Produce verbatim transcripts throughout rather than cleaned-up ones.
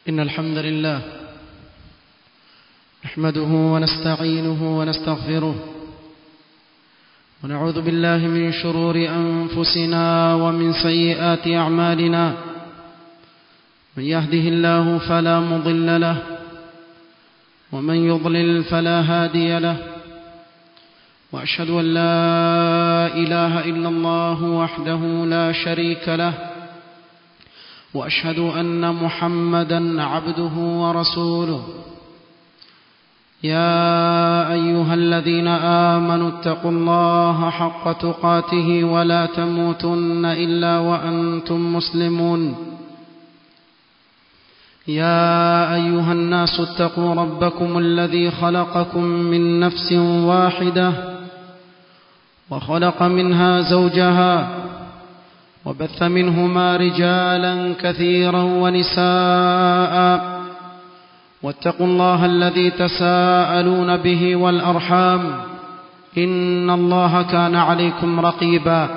إن الحمد لله نحمده ونستعينه ونستغفره ونعوذ بالله من شرور أنفسنا ومن سيئات أعمالنا. من يهده الله فلا مضل له ومن يضلل فلا هادي له، وأشهد أن لا إله إلا الله وحده لا شريك له، وأشهد أن محمدًا عبده ورسوله. يا أيها الذين آمنوا اتقوا الله حق تقاته ولا تموتن إلا وأنتم مسلمون. يا أيها الناس اتقوا ربكم الذي خلقكم من نفس واحدة وخلق منها زوجها وبث منهما رجالا كثيرا ونساء، واتقوا الله الذي تساءلون به والأرحام إن الله كان عليكم رقيبا.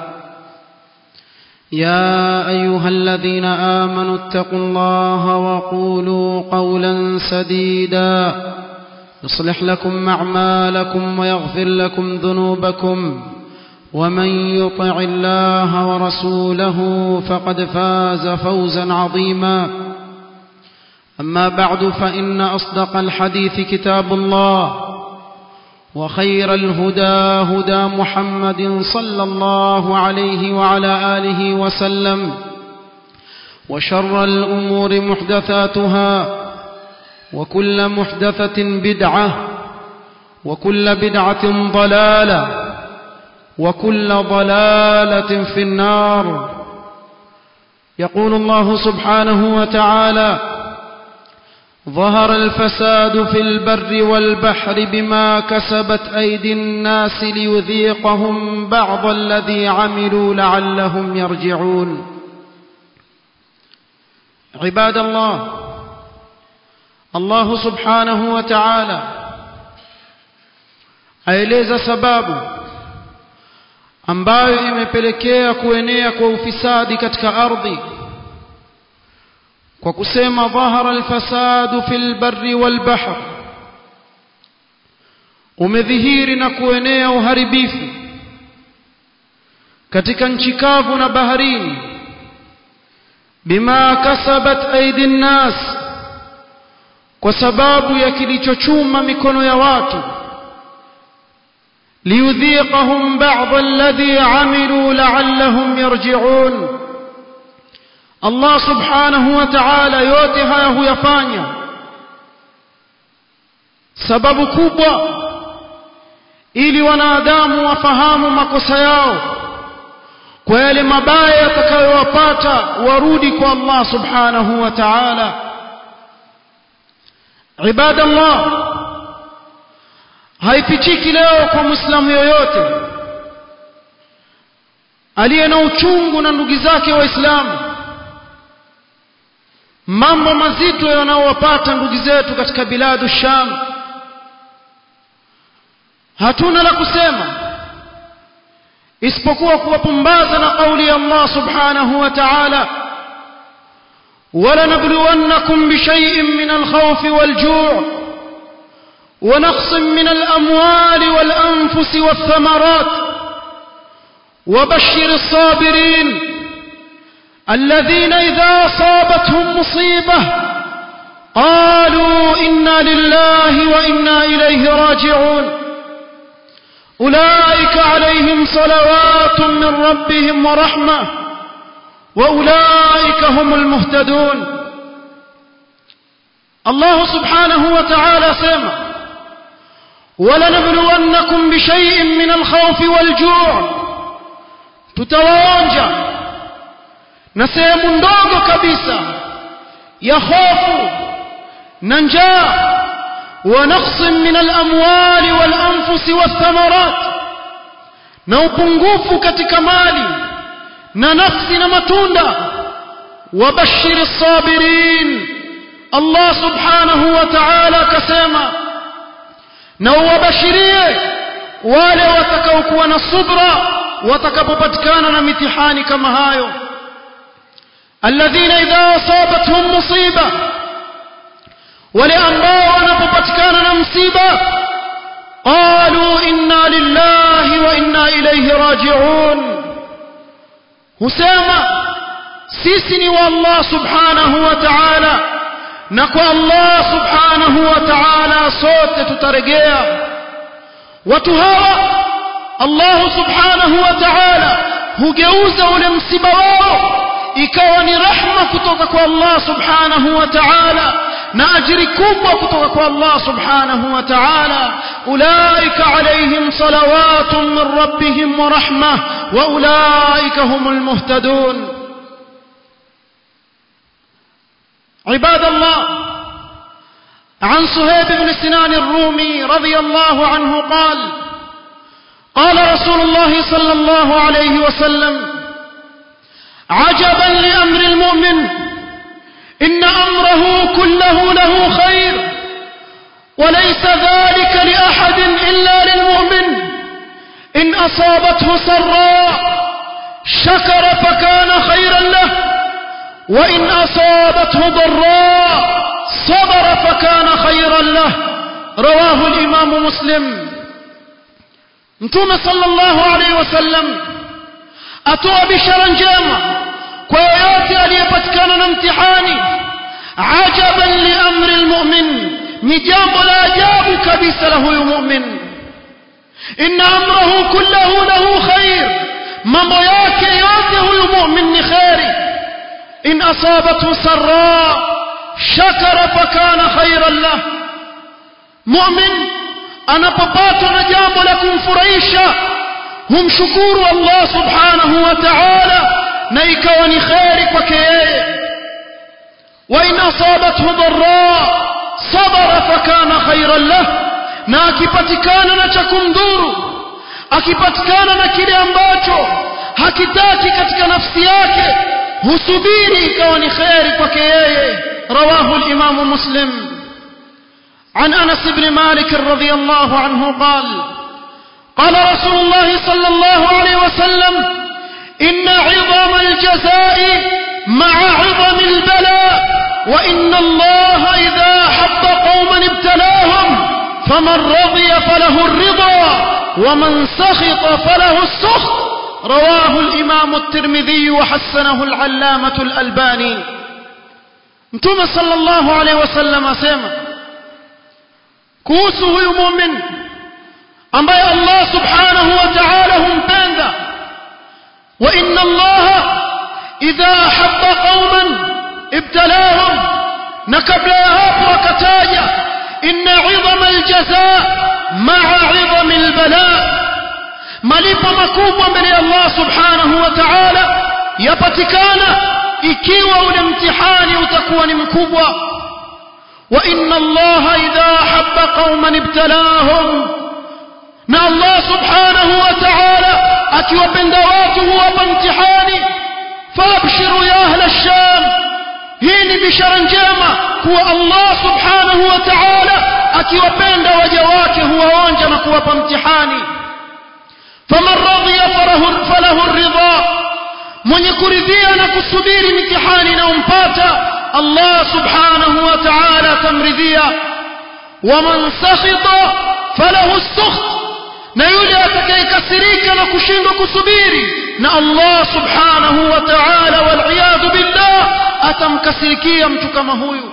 يا أيها الذين آمنوا اتقوا الله وقولوا قولا سديدا يصلح لكم أعمالكم ويغفر لكم ذنوبكم، ومن يطع الله ورسوله فقد فاز فوزا عظيما. أما بعد، فإن أصدق الحديث كتاب الله، وخير الهدى هدى محمد صلى الله عليه وعلى آله وسلم، وشر الأمور محدثاتها، وكل محدثة بدعة، وكل بدعة ضلالة، وكل ضلالة في النار. يقول الله سبحانه وتعالى: ظهر الفساد في البر والبحر بما كسبت أيدي الناس ليذيقهم بعض الذي عملوا لعلهم يرجعون. عباد الله، الله سبحانه وتعالى aeleza sababu ambayo imepelekea kuenea kwa ufisadi katika ardhi kwa kusema dhahara alfasadu fil barri wal bahr, umedhihiri na kuenea uharibifu katika nchi kavu na baharini, bima kasabat aidi nnas, kwa sababu ya kilichochuma mikono ya watu, liyudhiqahum ba'd alladhi amilu la'allahum yarji'un. Allah subhanahu wa ta'ala yote haya huyafanya sababu kubwa ili wanadamu wafahamu makosa yao, kwa yale mabaya yatakayowapata warudi kwa Allah subhanahu wa ta'ala. Ibadallah, haifichiki leo kwa Muislamu yoyote aliye na uchungu na ndugu zake Waislamu mambo mazito yanayowapata ndugu zetu katika biladu Sham. Hatuna la kusema isipokuwa kuwapumbaza na kauli ya Allah subhanahu wa ta'ala: وَلَنَبْلُوَنَّكُمْ بِشَيْءٍ مِّنَ الْخَوْفِ وَالْجُوعِ ونقص من الأموال والأنفس والثمرات وبشر الصابرين الذين إذا أصابتهم مصيبة قالوا إنا لله وإنا إليه راجعون أولئك عليهم صلوات من ربهم ورحمة وأولئك هم المهتدون. الله سبحانه وتعالى سمع: ولنبلونكم بشيء من الخوف والجوع, tutawaonja na sehemu ndogo kabisa ya hofu na njaa, wa naqsin min al-amwali wal anfusi wath thamarat, na upungufu katika mali na nafsi na matunda. Wabashir as-sabirin, Allah subhanahu wa ta'ala kasema, na uwabashirie wale watakaokuwa na subra watakapopatikana na mitihani kama hayo. alladhina idha asabatuhum musiba, wale ambao wanapopatikana na msiba qalu inna lillahi wa inna ilayhi raji'un, husema sisi ni wa Allah subhanahu wa ta'ala na kwa Allah subhanahu wa ta'ala sote tutarejea. Watu hawa Allah subhanahu wa ta'ala hugeuza ule msiba wao ikawa ni rahma kutoka kwa Allah subhanahu wa ta'ala na ajiri kubwa kutoka kwa Allah subhanahu wa ta'ala. Ulaika alayhim salawatun min rabbihim wa rahmah wa ulaika humul muhtadun. عباد الله، عن صهيب بن سنان الرومي رضي الله عنه قال قال رسول الله صلى الله عليه وسلم: عجبا لأمر المؤمن إن أمره كله له خير وليس ذلك لأحد إلا للمؤمن إن أصابته سراء شكر فكان خيرا له وإن أصابته ضراء صبر فكان خيرا له. رواه الإمام مسلم. متوم صلى الله عليه وسلم أتوى بشرا جاما كوياتي أليبتكان امتحاني عجبا لأمر المؤمن، نجاب لا جاب كبس له المؤمن، إن أمره كله له خير، ممياك ياته المؤمن خير، إن أصابته سراء شكر فكان خيرا له. مؤمن anapopatwa jambo la kumfurahisha humshukuru Allah subhanahu wa ta'ala na ikawa ni khairi kwake yeye. Wa in asabathu dharra sabara fakana khairan lah, na akipatikana na cha kumdhuru, akipatikana na kile ambacho hakitaki katika nafsi yake husubiri ikawa ni khairi kwake yeye. Rawahu al-Imam Muslim. عن أنس بن مالك رضي الله عنه قال قال رسول الله صلى الله عليه وسلم: إن عظم الجزاء مع عظم البلاء، وإن الله إذا حب قوما ابتلاهم فمن رضي فله الرضا ومن سخط فله السخط. رواه الإمام الترمذي وحسنه العلامة الألباني. متوم صلى الله عليه وسلم أسمع kuhusu huyu muumini ambaye Allah subhanahu wa ta'ala humpenda. Wa inna Allah idha habba qauman ibtalahum, na kabla ya hapo akataja inna 'idhama al-jazaa ma'a 'idhami al-balaa, malipo makubwa mbele ya Allah subhanahu wa ta'ala yapatikana ikiwa ule mtihani utakuwa ni mkubwa. وإن الله إذا حب قوما ابتلاهم، na Allah subhanahu wa ta'ala akiwapenda watu huwapa mtihani. Fabshiru ya ahla ash-Sham, hii ni bishara njema kuwa Allah subhanahu wa ta'ala akiwapenda waja wake huwaonja na kuwapa mtihani. Faman radiya falahu ar-ridha, mwenye kuridhia na kusubiri mitihani inayompata Allah subhanahu wa ta'ala tamridhia. Waman sakhita falahu as-sukht, na yule atakayekasirika na kushindwa kusubiri na Allah subhanahu wa ta'ala wal iyad billah atamkasirikia mtu kama huyu.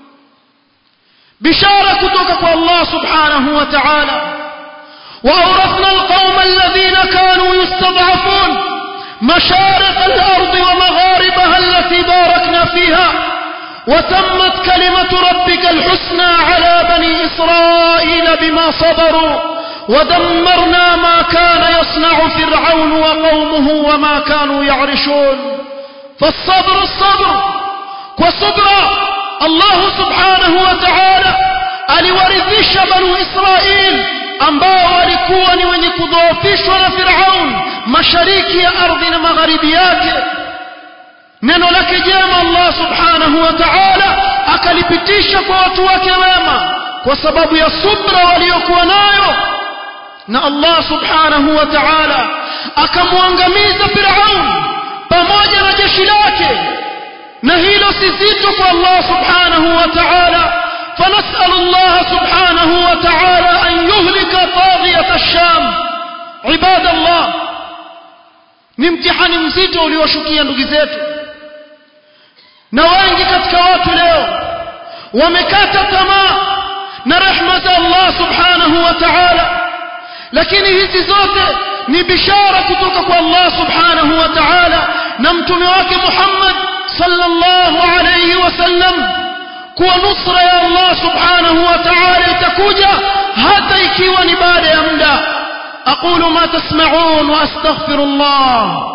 Bishara kutoka kwa Allah subhanahu wa ta'ala: wa awrathna al-qawma alladhina kanu yustad'afun mashariq al-ardi wa magharibaha allati barakna fiha وتمت كلمة ربك الحسنى على بني إسرائيل بما صبروا ودمرنا ما كان يصنع فرعون وقومه وما كانوا يعرشون. فالصبر الصبر وصبر الله سبحانه وتعالى aliwaridhisha banu Israil ambao walikuwa ni wenye kudhoofishwa na Firaun mashariki ya ardhi na magharibi yake. Neno lake jema Allah subhanahu wa ta'ala akalipitisha kwa watu wake wema kwa sababu ya subra waliokuwa nayo, na Allah subhanahu wa ta'ala akamwangamiza Firaun pamoja na jeshi lake. Na hilo si zito kwa Allah subhanahu wa ta'ala فنسأل الله سبحانه وتعالى أن يهلك طاغية الشام. عباد الله, ni mtihani mzito ulioshukia ndugu zetu, na wengi katika watu leo wamekata tamaa na rehema za Allah subhanahu wa ta'ala, lakini hizi zote ni bishara kutoka kwa Allah subhanahu wa ta'ala na mtume wake Muhammad sallallahu alayhi wasallam kuwa nusra ya Allah subhanahu wa ta'ala itakuja hata ikiwa ni baada ya muda. aqulu ma tasma'un wa astaghfirullah.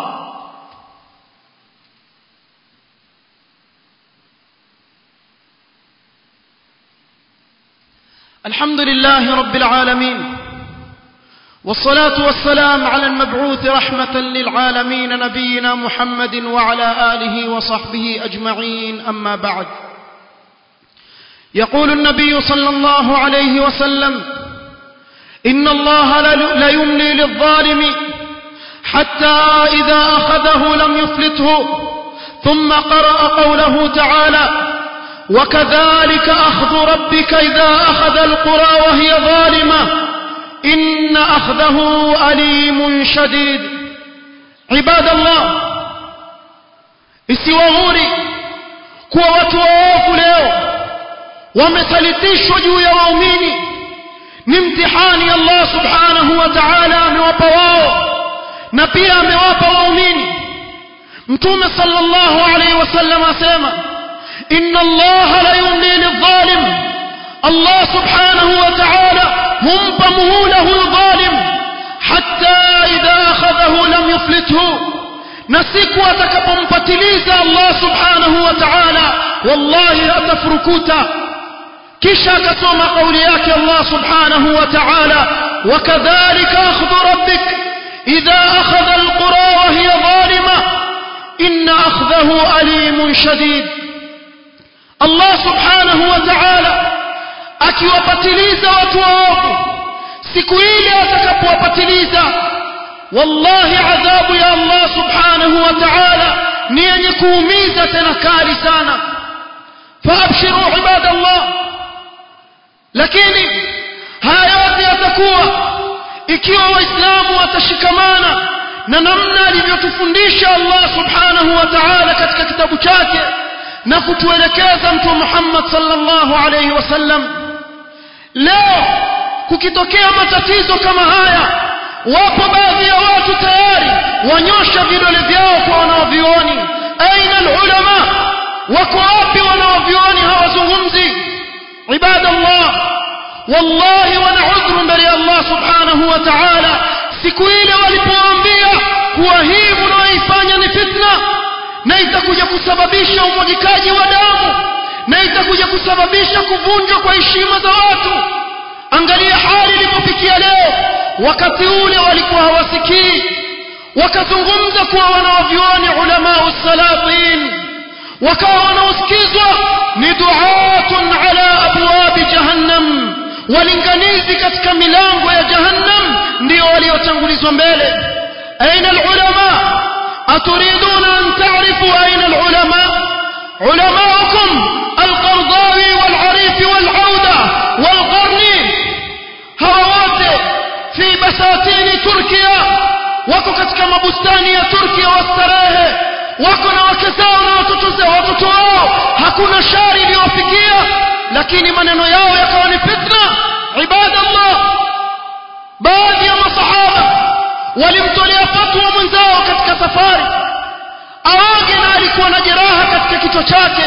الحمد لله رب العالمين، والصلاة والسلام على المبعوث رحمة للعالمين نبينا محمد وعلى آله وصحبه أجمعين. أما بعد، يقول النبي صلى الله عليه وسلم: إن الله ليملي للظالم حتى إذا أخذه لم يفلته. ثم قرأ قوله تعالى: وكذلك أخذ ربك إذا أخذ القرى وهي ظالمة إن أخذه أليم شديد. عباد الله, isiwaghuri kuwa watu waovu leo wamesalitishwa juu ya waumini. Ni mtihani Allah subhanahu wa ta'ala amewapa wao na pia amewapa waumini. Mtume sallallahu alayhi wasallam asema: inna Allah la yumli lidh-dhalim. Allah subhanahu wa ta'ala humpa muhula huyu dhalim hatta idha akhadhahu lam yuflithu, na siku atakapompatiliza Allah subhanahu wa ta'ala wallahi atafurukuta. kisha akasoma kauli yake Allah subhanahu wa ta'ala: wakadhalika akhdhu rabbik idha akhadha alqura wa hiya zalima inna akhdahu alimun shadid. Allah subhanahu wa ta'ala akiwapatiliza watu waovu, siku ile atakapowapatiliza, wallahi adhabu ya Allah subhanahu wa ta'ala ni yenye kuumiza tena kali sana. faabshiru ibadallah. Lakini haya yote yatakuwa ikiwa waislamu watashikamana na namna alivyotufundisha Allah subhanahu wa ta'ala katika kitabu chake na kutuelekeza Mtume Muhammad sallallahu alayhi wasallam. Leo kukitokea matatizo kama haya, wapo baadhi ya watu tayari wanyosha vidole vyao kwa wanaovioni. aina alulama? wako wapi wanaovioni? hawazungumzi. ibadallah, wallahi wana udhuru mbele ya Allah subhanahu wa ta'ala siku ile walipoambia kuwa hii mnaoifanya ni fitna na itakuja kusababisha umwagikaji wa damu na itakuja kusababisha kuvunjwa kwa heshima za watu. Angalia hali ilipofikia leo. Wakati ule walikuwa hawasikii, wakazungumza kuwa wanaovioni ulama usalatin, wakawa wanaosikizwa ni duatun ala abwabi jahannam, walinganizi katika milango ya jahannam ndio waliotangulizwa mbele. aina alulama? aturiduna an ta'rifu aina alulama? ulamaukum alqardawi walarifi walauda walqarni, hawa wote fi basatini Turkia, wako katika mabustani ya Turkia wastarehe, wako na wake zao na watoto zao, watoto wao hakuna shari iliyofikia, lakini maneno yao yakawa ni fitna. ibadallah, baadhi ya masahaba walimtolea fatwa mwenzao katika safari aoge, na alikuwa na jeraha katika kichwa chake,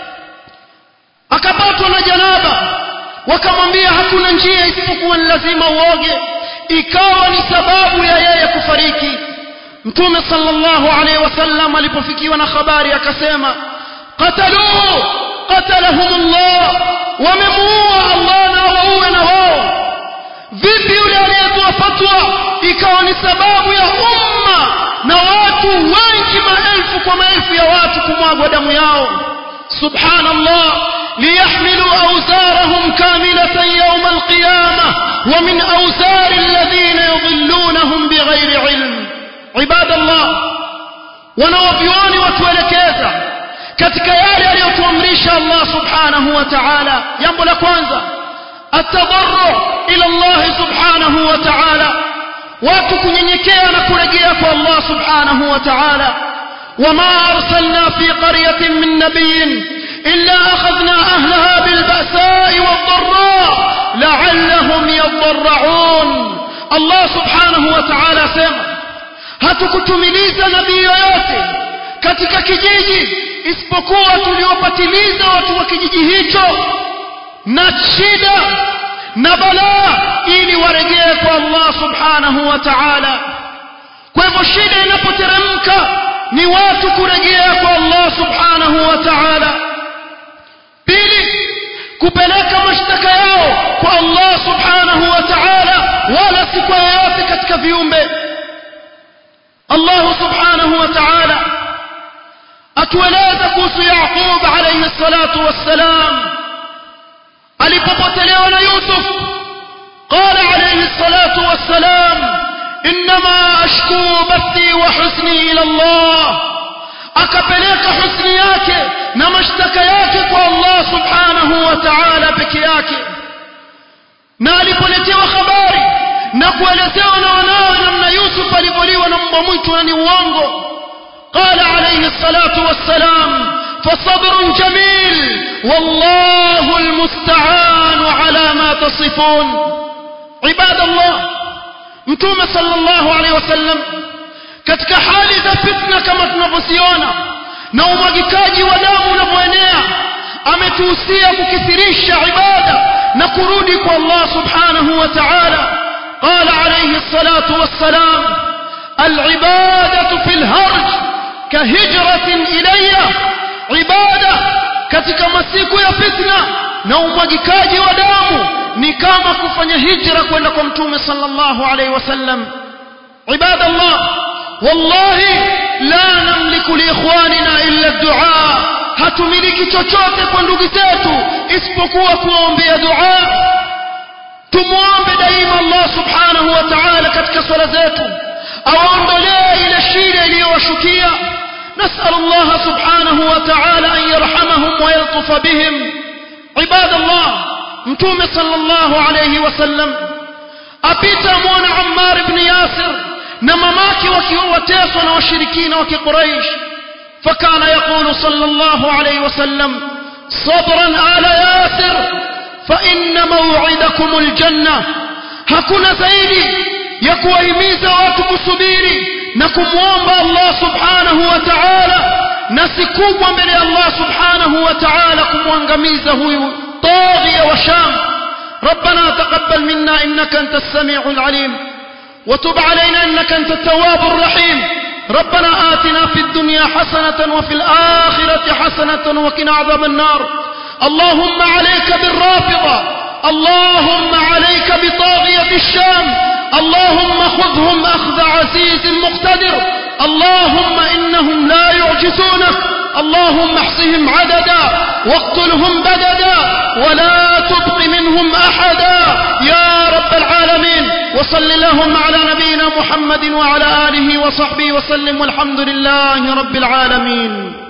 akapatwa na janaba, wakamwambia hakuna njia isipokuwa ni lazima uoge, ikawa ni sababu ya yeye kufariki. Mtume sallallahu alaihi wasallam alipofikiwa na habari akasema: qataluhu qatalahumullah, wamemuua Allah na wauwe na wao. Vipi yule aliyetoa fatwa ikawa ni sababu ya umma na watu wengi, maelfu kwa maelfu ya watu kumwagwa damu yao? subhanallah. liyahmilu awzarahum kamilatan yawm alqiyamah wa min awzari alladhina yudhillunahum bighayri ilm. ibadallah, wanaovioni watuelekeza katika yale aliyotuamrisha Allah subhanahu wa ta'ala. Jambo la kwanza atadarru ila Allah subhanahu wa ta'ala, watu kunyenyekea na kurejea kwa Allah subhanahu wa ta'ala. wama arsalna fi qaryatin min nabiyyin illa akhadhna ahlaha bil ba'sa'i wad dharra la'allahum yadarra'un. Allah subhanahu wa ta'ala sema hatukutumiliza nabii yoyote katika kijiji isipokuwa tuliopatiliza watu wa kijiji hicho na shida na balaa ili warejee kwa Allah subhanahu wa ta'ala. Kwa hivyo shida inapoteremka ni watu kurejea kwa Allah subhanahu wa ta'ala. Pili, kupeleka mashtaka yao kwa Allah subhanahu wa ta'ala, wala si kwa yoyote katika viumbe. Allah subhanahu wa ta'ala atueleza kuhusu Yaqub alayhi salatu wassalam alipopotelewa na Yusuf. qala alayhi salatu wassalam inma ashku bathi wa huzni ila Allah, akapeleka husni yake na mashtaka yake kwa Allah subhanahu wa ta'ala peke yake. Na alipoletewa habari na kuelezewa na wanawe namna Yusuf alivyoliwa na mbwa mwitu na ni uongo, قال عليه الصلاة والسلام فصبر جميل والله المستعان على ما تصفون. عباد الله، متوم صلى الله عليه وسلم katika hali za fitna kama tunavyoziona na umwagikaji wa damu unavyoenea, ametuhusia kukithirisha ibada na kurudi kwa Allah subhanahu wa ta'ala. qala alayhi الصلاة والسلام العبادة في الهرج كهجرة إلي. عبادة katika masiku ya fitna na umwagikaji wa damu ni kama kufanya hijra kwenda kwa Mtume sallallahu alayhi wasallam. عباد الله، والله لا نملك لإخواننا إلا الدعاء. hatumiliki chochote kwa ndugu zetu isipokuwa kuombea dua. tumuombe daima Allah subhanahu wa ta'ala katika swala zetu awaondolee ile shida iliyowashukia. نسأل الله سبحانه وتعالى أن يرحمهم ويلطف بهم. عباد الله، متوم صلى الله عليه وسلم أبيت أمون عمار بن ياسر نمماك وكيوتيسنا وشركين وكي قريش، فكان يقول صلى الله عليه وسلم صبرا آل ياسر فإن موعدكم الجنة. hakuna zaidi ya kuwahimiza watu kusubiri na kumwomba Allah subhanahu wa ta'ala, na si kubwa mbele ya Allah subhanahu wa ta'ala kumwangamiza huyu طاغية وشام. ربنا تقبل منا إنك أنت السميع العليم وتب علينا إنك أنت التواب الرحيم. ربنا آتنا في الدنيا حسنة وفي الآخرة حسنة وقنا عذاب النار. اللهم عليك بالرافضة، اللهم عليك بطاغية الشام، اللهم خذهم أخذ عزيز مقتدر، اللهم إنهم لا يعجزونك، اللهم احصهم عددا واقتلهم بددا ولا تبق منهم أحدا يا رب العالمين. وصل اللهم على نبينا محمد وعلى آله وصحبه وسلم، والحمد لله رب العالمين.